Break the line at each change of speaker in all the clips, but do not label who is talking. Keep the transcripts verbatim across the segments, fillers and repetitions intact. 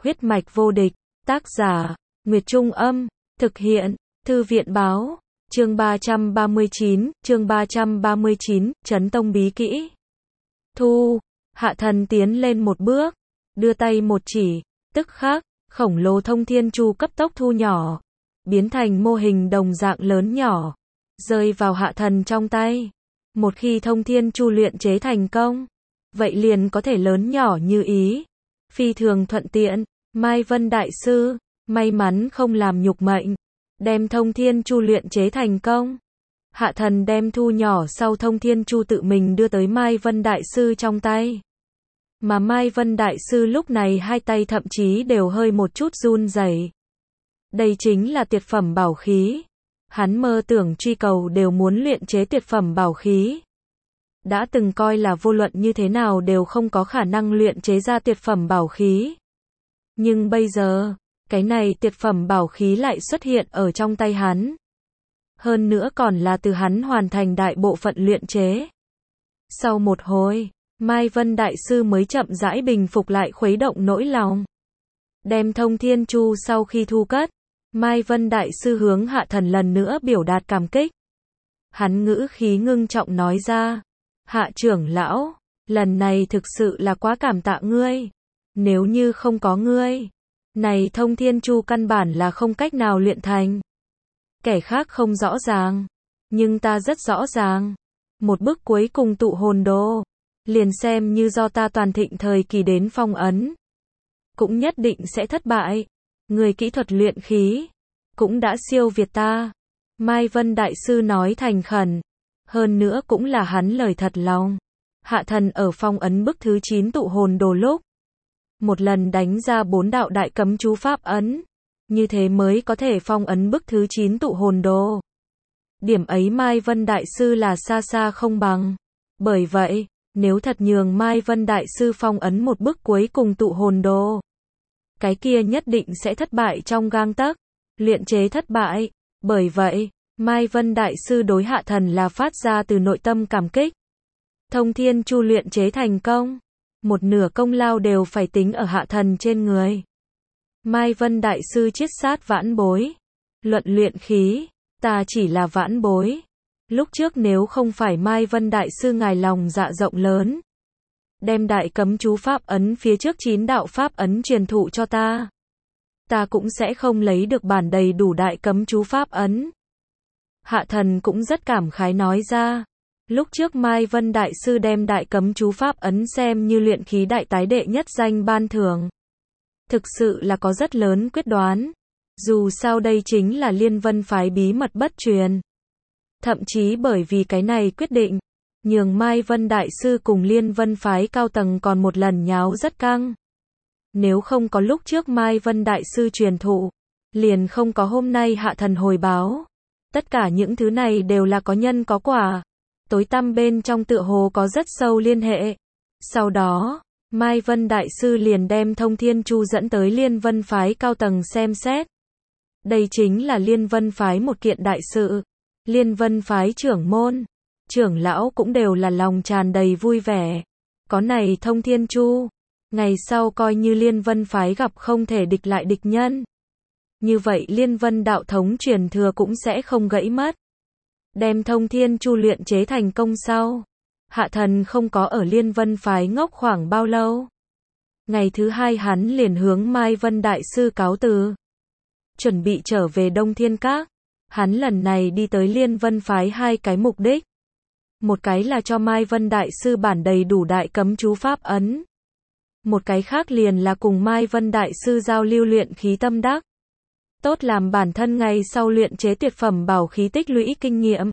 Huyết mạch vô địch, tác giả, Nguyệt Trung Âm, thực hiện, Thư viện Báo, chương ba trăm ba mươi chín, chương ba trăm ba mươi chín, Trấn Tông Bí Kỹ. Thu, Hạ Thần tiến lên một bước, đưa tay một chỉ, tức khắc, khổng lồ thông thiên chu cấp tốc thu nhỏ, biến thành mô hình đồng dạng lớn nhỏ, rơi vào Hạ Thần trong tay. Một khi thông thiên chu luyện chế thành công, vậy liền có thể lớn nhỏ như ý, phi thường thuận tiện. Mai Vân Đại Sư, may mắn không làm nhục mệnh, đem thông thiên chu luyện chế thành công. Hạ Thần đem thu nhỏ sau thông thiên chu tự mình đưa tới Mai Vân Đại Sư trong tay. Mà Mai Vân Đại Sư lúc này hai tay thậm chí đều hơi một chút run rẩy. Đây chính là tuyệt phẩm bảo khí. Hắn mơ tưởng truy cầu đều muốn luyện chế tuyệt phẩm bảo khí. Đã từng coi là vô luận như thế nào đều không có khả năng luyện chế ra tuyệt phẩm bảo khí. Nhưng bây giờ, cái này tuyệt phẩm bảo khí lại xuất hiện ở trong tay hắn. Hơn nữa còn là từ hắn hoàn thành đại bộ phận luyện chế. Sau một hồi, Mai Vân Đại Sư mới chậm rãi bình phục lại khuấy động nỗi lòng. Đem thông thiên chu sau khi thu cất, Mai Vân Đại Sư hướng Hạ Thần lần nữa biểu đạt cảm kích. Hắn ngữ khí ngưng trọng nói ra, Hạ trưởng lão, lần này thực sự là quá cảm tạ ngươi. Nếu như không có ngươi, này thông thiên chu căn bản là không cách nào luyện thành. Kẻ khác không rõ ràng, nhưng ta rất rõ ràng. Một bước cuối cùng tụ hồn đồ, liền xem như do ta toàn thịnh thời kỳ đến phong ấn, cũng nhất định sẽ thất bại. Người kỹ thuật luyện khí, cũng đã siêu việt ta. Mai Vân Đại Sư nói thành khẩn, hơn nữa cũng là hắn lời thật lòng. Hạ Thần ở phong ấn bức thứ chín tụ hồn đồ lúc, một lần đánh ra bốn đạo đại cấm chú pháp ấn, như thế mới có thể phong ấn bức thứ chín tụ hồn đồ. Điểm ấy Mai Vân Đại Sư là xa xa không bằng. Bởi vậy, nếu thật nhường Mai Vân Đại Sư phong ấn một bức cuối cùng tụ hồn đồ, cái kia nhất định sẽ thất bại trong gang tấc, luyện chế thất bại. Bởi vậy, Mai Vân Đại Sư đối Hạ Thần là phát ra từ nội tâm cảm kích. Thông thiên chu luyện chế thành công, một nửa công lao đều phải tính ở Hạ Thần trên người. Mai Vân Đại Sư chiết sát vãn bối. Luận luyện khí, ta chỉ là vãn bối. Lúc trước nếu không phải Mai Vân Đại Sư ngài lòng dạ rộng lớn, đem đại cấm chú pháp ấn phía trước chín đạo pháp ấn truyền thụ cho ta, ta cũng sẽ không lấy được bản đầy đủ đại cấm chú pháp ấn. Hạ Thần cũng rất cảm khái nói ra. Lúc trước Mai Vân Đại Sư đem đại cấm chú pháp ấn xem như luyện khí đại tái đệ nhất danh ban thưởng. Thực sự là có rất lớn quyết đoán. Dù sao đây chính là Liên Vân phái bí mật bất truyền. Thậm chí bởi vì cái này quyết định, nhường Mai Vân Đại Sư cùng Liên Vân phái cao tầng còn một lần nháo rất căng. Nếu không có lúc trước Mai Vân Đại Sư truyền thụ, liền không có hôm nay Hạ Thần hồi báo. Tất cả những thứ này đều là có nhân có quả. Tối tăm bên trong tựa hồ có rất sâu liên hệ. Sau đó, Mai Vân Đại Sư liền đem thông thiên chu dẫn tới Liên Vân phái cao tầng xem xét. Đây chính là Liên Vân phái một kiện đại sự. Liên Vân phái trưởng môn, trưởng lão cũng đều là lòng tràn đầy vui vẻ. Có này thông thiên chu, ngày sau coi như Liên Vân phái gặp không thể địch lại địch nhân, như vậy Liên Vân đạo thống truyền thừa cũng sẽ không gãy mất. Đem thông thiên chu luyện chế thành công sau, Hạ Thần không có ở Liên Vân phái ngốc khoảng bao lâu. Ngày thứ hai hắn liền hướng Mai Vân Đại Sư cáo từ, chuẩn bị trở về Đông Thiên Các. Hắn lần này đi tới Liên Vân phái hai cái mục đích. Một cái là cho Mai Vân Đại Sư bản đầy đủ đại cấm chú pháp ấn. Một cái khác liền là cùng Mai Vân Đại Sư giao lưu luyện khí tâm đắc. Tốt làm bản thân ngày sau luyện chế tuyệt phẩm bảo khí tích lũy kinh nghiệm.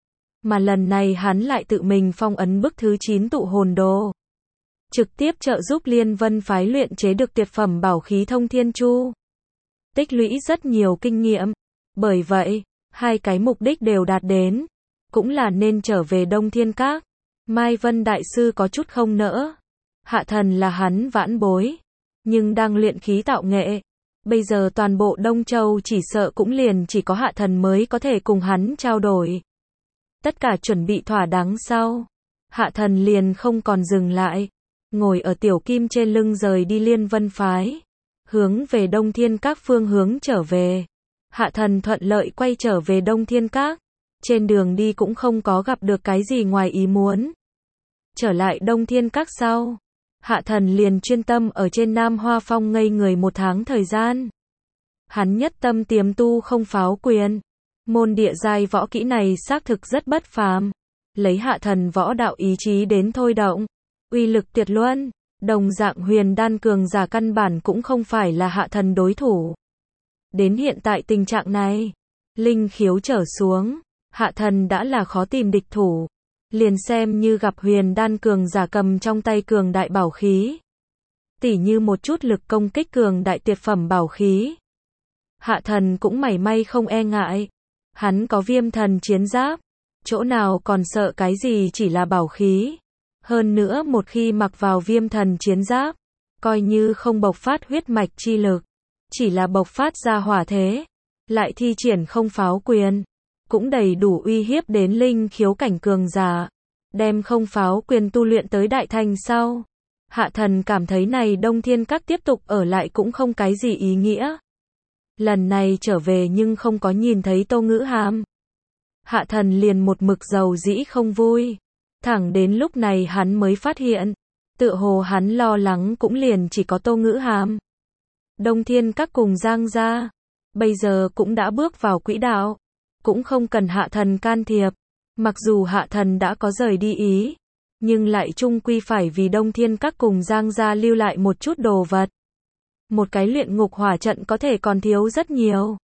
Mà lần này hắn lại tự mình phong ấn bức thứ chín tụ hồn đồ, trực tiếp trợ giúp Liên Vân phái luyện chế được tuyệt phẩm bảo khí thông thiên chu, tích lũy rất nhiều kinh nghiệm. Bởi vậy, hai cái mục đích đều đạt đến, cũng là nên trở về Đông Thiên Các. Mai Vân Đại Sư có chút không nỡ. Hạ Thần là hắn vãn bối, nhưng đang luyện khí tạo nghệ. Bây giờ toàn bộ Đông Châu chỉ sợ cũng liền chỉ có Hạ Thần mới có thể cùng hắn trao đổi. Tất cả chuẩn bị thỏa đáng sau, Hạ Thần liền không còn dừng lại, ngồi ở tiểu kim trên lưng rời đi Liên Vân phái. hướng về Đông Thiên Các phương hướng trở về. Hạ thần thuận lợi quay trở về Đông Thiên Các. Trên đường đi cũng không có gặp được cái gì ngoài ý muốn. Trở lại Đông Thiên Các sau, Hạ thần liền chuyên tâm ở trên Nam Hoa Phong ngây người một tháng thời gian. Hắn nhất tâm tiềm tu không pháo quyền. Môn địa giai võ kỹ này xác thực rất bất phàm. Lấy hạ thần võ đạo ý chí đến thôi động. Uy lực tuyệt luân. Đồng dạng huyền đan cường giả căn bản cũng không phải là hạ thần đối thủ. Đến hiện tại tình trạng này, linh khiếu trở xuống, hạ thần đã là khó tìm địch thủ. Liền xem như gặp huyền đan cường giả cầm trong tay cường đại bảo khí. Tỉ như một chút lực công kích cường đại tuyệt phẩm bảo khí. Hạ thần cũng mảy may không e ngại. Hắn có viêm thần chiến giáp. Chỗ nào còn sợ cái gì chỉ là bảo khí. Hơn nữa một khi mặc vào viêm thần chiến giáp, coi như không bộc phát huyết mạch chi lực, chỉ là bộc phát ra hỏa thế, lại thi triển không pháo quyền, cũng đầy đủ uy hiếp đến linh khiếu cảnh cường giả. Đem không pháo quyền tu luyện tới đại thành sau, hạ thần cảm thấy này Đông Thiên Các tiếp tục ở lại cũng không cái gì ý nghĩa. Lần này trở về nhưng không có nhìn thấy Tô Ngữ Hàm. Hạ thần liền một mực dầu dĩ không vui. Thẳng đến lúc này hắn mới phát hiện, tựa hồ hắn lo lắng cũng liền chỉ có Tô Ngữ Hàm. Đông Thiên Các cùng Giang gia, bây giờ cũng đã bước vào quỹ đạo, cũng không cần hạ thần can thiệp. Mặc dù hạ thần đã có rời đi ý, nhưng lại chung quy phải vì Đông Thiên Các cùng Giang gia lưu lại một chút đồ vật. Một cái luyện ngục hỏa trận có thể còn thiếu rất nhiều.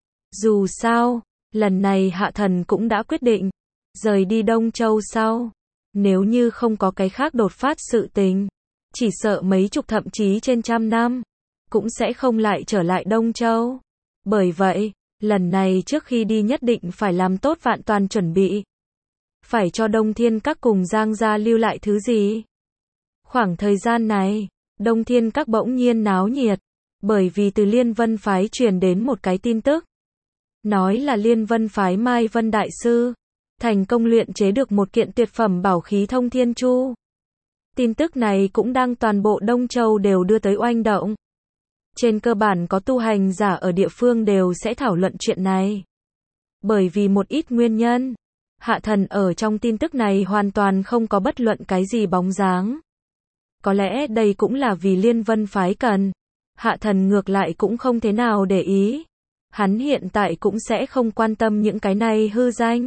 Dù sao, lần này hạ thần cũng đã quyết định, rời đi Đông Châu sau. Nếu như không có cái khác đột phát sự tình, chỉ sợ mấy chục thậm chí trên trăm năm, cũng sẽ không lại trở lại Đông Châu. Bởi vậy, lần này trước khi đi nhất định phải làm tốt vạn toàn chuẩn bị. Phải cho Đông Thiên Các cùng Giang gia lưu lại thứ gì? Khoảng thời gian này, Đông Thiên Các bỗng nhiên náo nhiệt, bởi vì từ Liên Vân Phái truyền đến một cái tin tức. Nói là Liên Vân Phái Mai Vân Đại Sư thành công luyện chế được một kiện tuyệt phẩm bảo khí Thông Thiên Chu. Tin tức này cũng đang toàn bộ Đông Châu đều đưa tới oanh động. Trên cơ bản có tu hành giả ở địa phương đều sẽ thảo luận chuyện này. Bởi vì một ít nguyên nhân, hạ thần ở trong tin tức này hoàn toàn không có bất luận cái gì bóng dáng. Có lẽ đây cũng là vì Liên Vân Phái cần. Hạ thần ngược lại cũng không thế nào để ý. Hắn hiện tại cũng sẽ không quan tâm những cái này hư danh.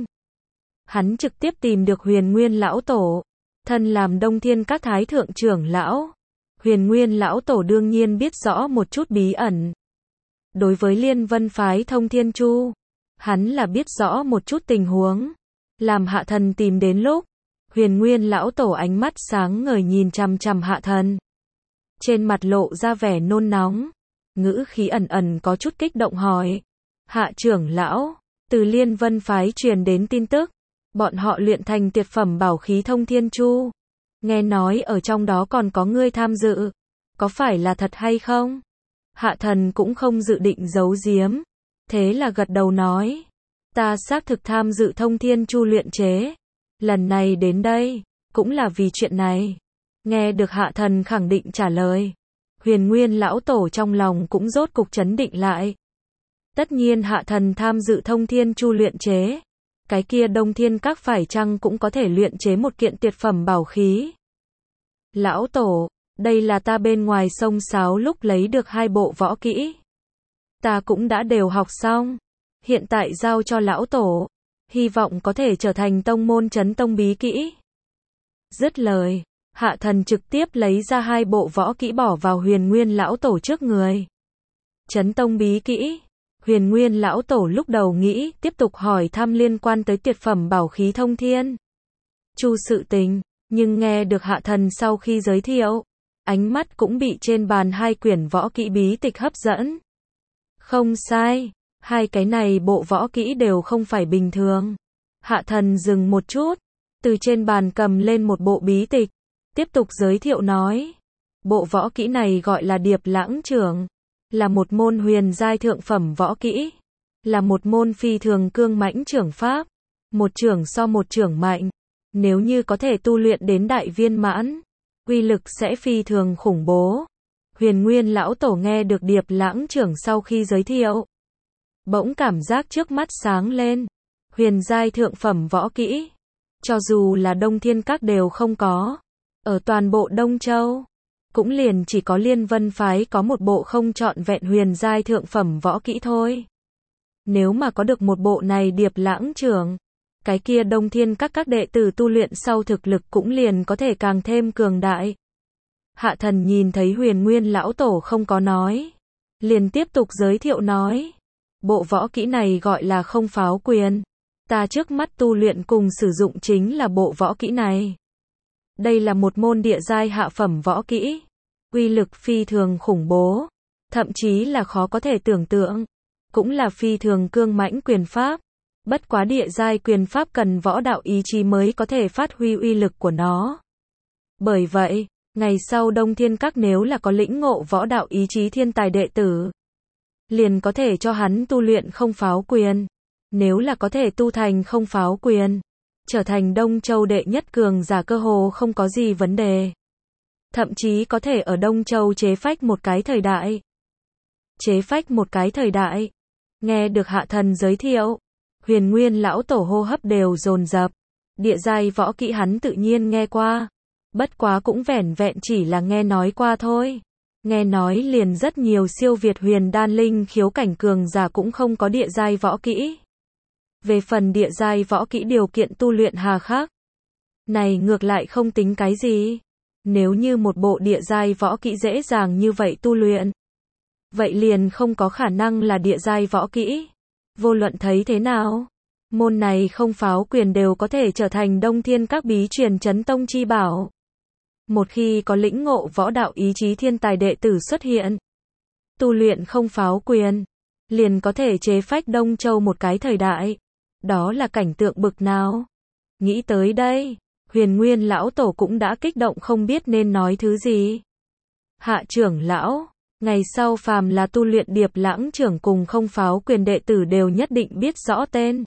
Hắn trực tiếp tìm được Huyền Nguyên lão tổ, thân làm Đông Thiên Các thái thượng trưởng lão. Huyền Nguyên lão tổ đương nhiên biết rõ một chút bí ẩn. Đối với Liên Vân Phái Thông Thiên Chu, hắn là biết rõ một chút tình huống. Làm hạ thần tìm đến lúc, Huyền Nguyên lão tổ ánh mắt sáng ngời nhìn chằm chằm hạ thần. Trên mặt lộ ra vẻ nôn nóng, ngữ khí ẩn ẩn có chút kích động hỏi. Hạ trưởng lão, từ Liên Vân Phái truyền đến tin tức, bọn họ luyện thành tuyệt phẩm bảo khí Thông Thiên Chu. Nghe nói ở trong đó còn có ngươi tham dự. Có phải là thật hay không? Hạ thần cũng không dự định giấu giếm. Thế là gật đầu nói. Ta xác thực tham dự Thông Thiên Chu luyện chế. Lần này đến đây, cũng là vì chuyện này. Nghe được hạ thần khẳng định trả lời. Huyền Nguyên lão tổ trong lòng cũng rốt cục trấn định lại. Tất nhiên hạ thần tham dự Thông Thiên Chu luyện chế. Cái kia Đông Thiên Các phải chăng cũng có thể luyện chế một kiện tuyệt phẩm bảo khí. Lão tổ, đây là ta bên ngoài sông Sáo lúc lấy được hai bộ võ kỹ. Ta cũng đã đều học xong. Hiện tại giao cho lão tổ. Hy vọng có thể trở thành tông môn chấn tông bí kỹ. Dứt lời, hạ thần trực tiếp lấy ra hai bộ võ kỹ bỏ vào Huyền Nguyên lão tổ trước người. Chấn tông bí kỹ. Huyền Nguyên lão tổ lúc đầu nghĩ tiếp tục hỏi thăm liên quan tới tuyệt phẩm bảo khí Thông Thiên Chu sự tình, nhưng nghe được hạ thần sau khi giới thiệu, ánh mắt cũng bị trên bàn hai quyển võ kỹ bí tịch hấp dẫn. Không sai, hai cái này bộ võ kỹ đều không phải bình thường. Hạ thần dừng một chút, từ trên bàn cầm lên một bộ bí tịch, tiếp tục giới thiệu nói. Bộ võ kỹ này gọi là Điệp Lãng Trưởng. Là một môn huyền giai thượng phẩm võ kỹ. Là một môn phi thường cương mãnh trưởng pháp. Một trưởng so một trưởng mạnh. Nếu như có thể tu luyện đến đại viên mãn, uy lực sẽ phi thường khủng bố. Huyền Nguyên lão tổ nghe được Điệp Lãng trưởng sau khi giới thiệu, bỗng cảm giác trước mắt sáng lên. Huyền giai thượng phẩm võ kỹ, cho dù là Đông Thiên Các đều không có. Ở toàn bộ Đông Châu, cũng liền chỉ có Liên Vân phái có một bộ không trọn vẹn huyền giai thượng phẩm võ kỹ thôi. Nếu mà có được một bộ này Điệp Lãng trưởng, cái kia Đông Thiên Các các đệ tử tu luyện sau thực lực cũng liền có thể càng thêm cường đại. Hạ Thần nhìn thấy Huyền Nguyên lão tổ không có nói, liền tiếp tục giới thiệu nói, bộ võ kỹ này gọi là Không Pháo Quyền. Ta trước mắt tu luyện cùng sử dụng chính là bộ võ kỹ này. Đây là một môn địa giai hạ phẩm võ kỹ, uy lực phi thường khủng bố, thậm chí là khó có thể tưởng tượng, cũng là phi thường cương mãnh quyền pháp. Bất quá địa giai quyền pháp cần võ đạo ý chí mới có thể phát huy uy lực của nó. Bởi vậy, ngày sau Đông Thiên Các nếu là có lĩnh ngộ võ đạo ý chí thiên tài đệ tử, liền có thể cho hắn tu luyện Không Pháo Quyền. Nếu là có thể tu thành Không Pháo Quyền, trở thành Đông Châu đệ nhất cường giả cơ hồ không có gì vấn đề. Thậm chí có thể ở Đông Châu chế phách một cái thời đại. Chế phách một cái thời đại. Nghe được Hạ Thần giới thiệu, Huyền Nguyên lão tổ hô hấp đều dồn dập. Địa giai võ kỹ hắn tự nhiên nghe qua, bất quá cũng vẻn vẹn chỉ là nghe nói qua thôi. Nghe nói liền rất nhiều siêu việt huyền đan linh khiếu cảnh cường giả cũng không có địa giai võ kỹ. Về phần địa giai võ kỹ điều kiện tu luyện hà khắc, này ngược lại không tính cái gì. Nếu như một bộ địa giai võ kỹ dễ dàng như vậy tu luyện, vậy liền không có khả năng là địa giai võ kỹ. Vô luận thấy thế nào, môn này Không Pháo Quyền đều có thể trở thành Đông Thiên Các bí truyền chấn tông chi bảo. Một khi có lĩnh ngộ võ đạo ý chí thiên tài đệ tử xuất hiện, tu luyện Không Pháo Quyền, liền có thể chế phách Đông Châu một cái thời đại. Đó là cảnh tượng bực nào? Nghĩ tới đây, Huyền Nguyên lão tổ cũng đã kích động không biết nên nói thứ gì. Hạ trưởng lão, ngày sau phàm là tu luyện Điệp Lãng trưởng cùng Không Pháo Quyền đệ tử đều nhất định biết rõ tên.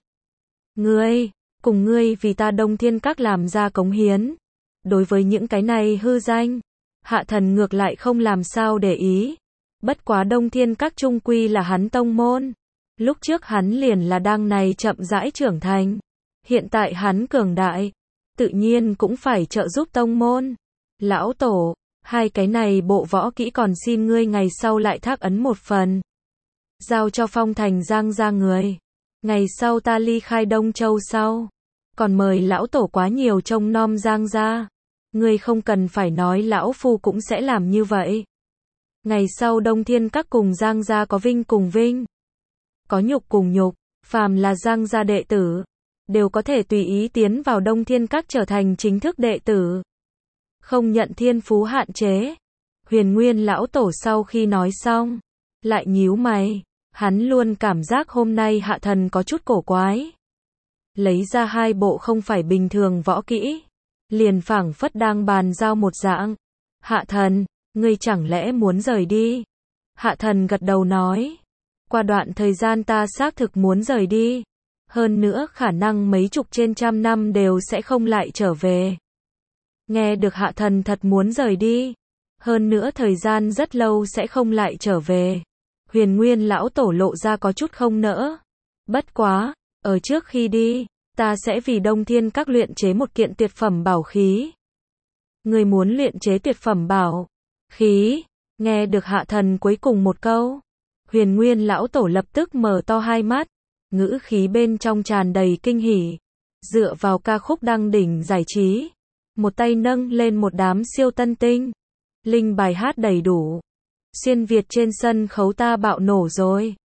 Ngươi, cùng ngươi vì ta Đông Thiên Các làm ra cống hiến. Đối với những cái này hư danh, Hạ Thần ngược lại không làm sao để ý. Bất quá Đông Thiên Các chung quy là hắn tông môn. Lúc trước hắn liền là đang này chậm rãi trưởng thành. Hiện tại hắn cường đại, tự nhiên cũng phải trợ giúp tông môn. Lão tổ, hai cái này bộ võ kỹ còn xin ngươi ngày sau lại thác ấn một phần. Giao cho Phong Thành Giang gia người. Ngày sau ta ly khai Đông Châu sau, còn mời lão tổ quá nhiều trông nom Giang gia. Ngươi không cần phải nói lão phu cũng sẽ làm như vậy. Ngày sau Đông Thiên Các cùng Giang gia có vinh cùng vinh, có nhục cùng nhục, phàm là Giang gia đệ tử, đều có thể tùy ý tiến vào Đông Thiên Các trở thành chính thức đệ tử. Không nhận thiên phú hạn chế. Huyền Nguyên lão tổ sau khi nói xong, lại nhíu mày, hắn luôn cảm giác hôm nay Hạ Thần có chút cổ quái. Lấy ra hai bộ không phải bình thường võ kỹ, liền phảng phất đang bàn giao một dạng. Hạ Thần, ngươi chẳng lẽ muốn rời đi? Hạ Thần gật đầu nói, qua đoạn thời gian ta xác thực muốn rời đi. Hơn nữa khả năng mấy chục trên trăm năm đều sẽ không lại trở về. Nghe được Hạ Thần thật muốn rời đi, hơn nữa thời gian rất lâu sẽ không lại trở về, Huyền Nguyên lão tổ lộ ra có chút không nỡ. Bất quá, ở trước khi đi, ta sẽ vì Đông Thiên Các luyện chế một kiện tuyệt phẩm bảo khí. Ngươi muốn luyện chế tuyệt phẩm bảo khí? Nghe được Hạ Thần cuối cùng một câu, Huyền Nguyên lão tổ lập tức mở to hai mắt, ngữ khí bên trong tràn đầy kinh hỉ. Dựa vào ca khúc đăng đỉnh giải trí, một tay nâng lên một đám siêu tân tinh, linh bài hát đầy đủ. Xuyên Việt trên sân khấu ta bạo nổ rồi.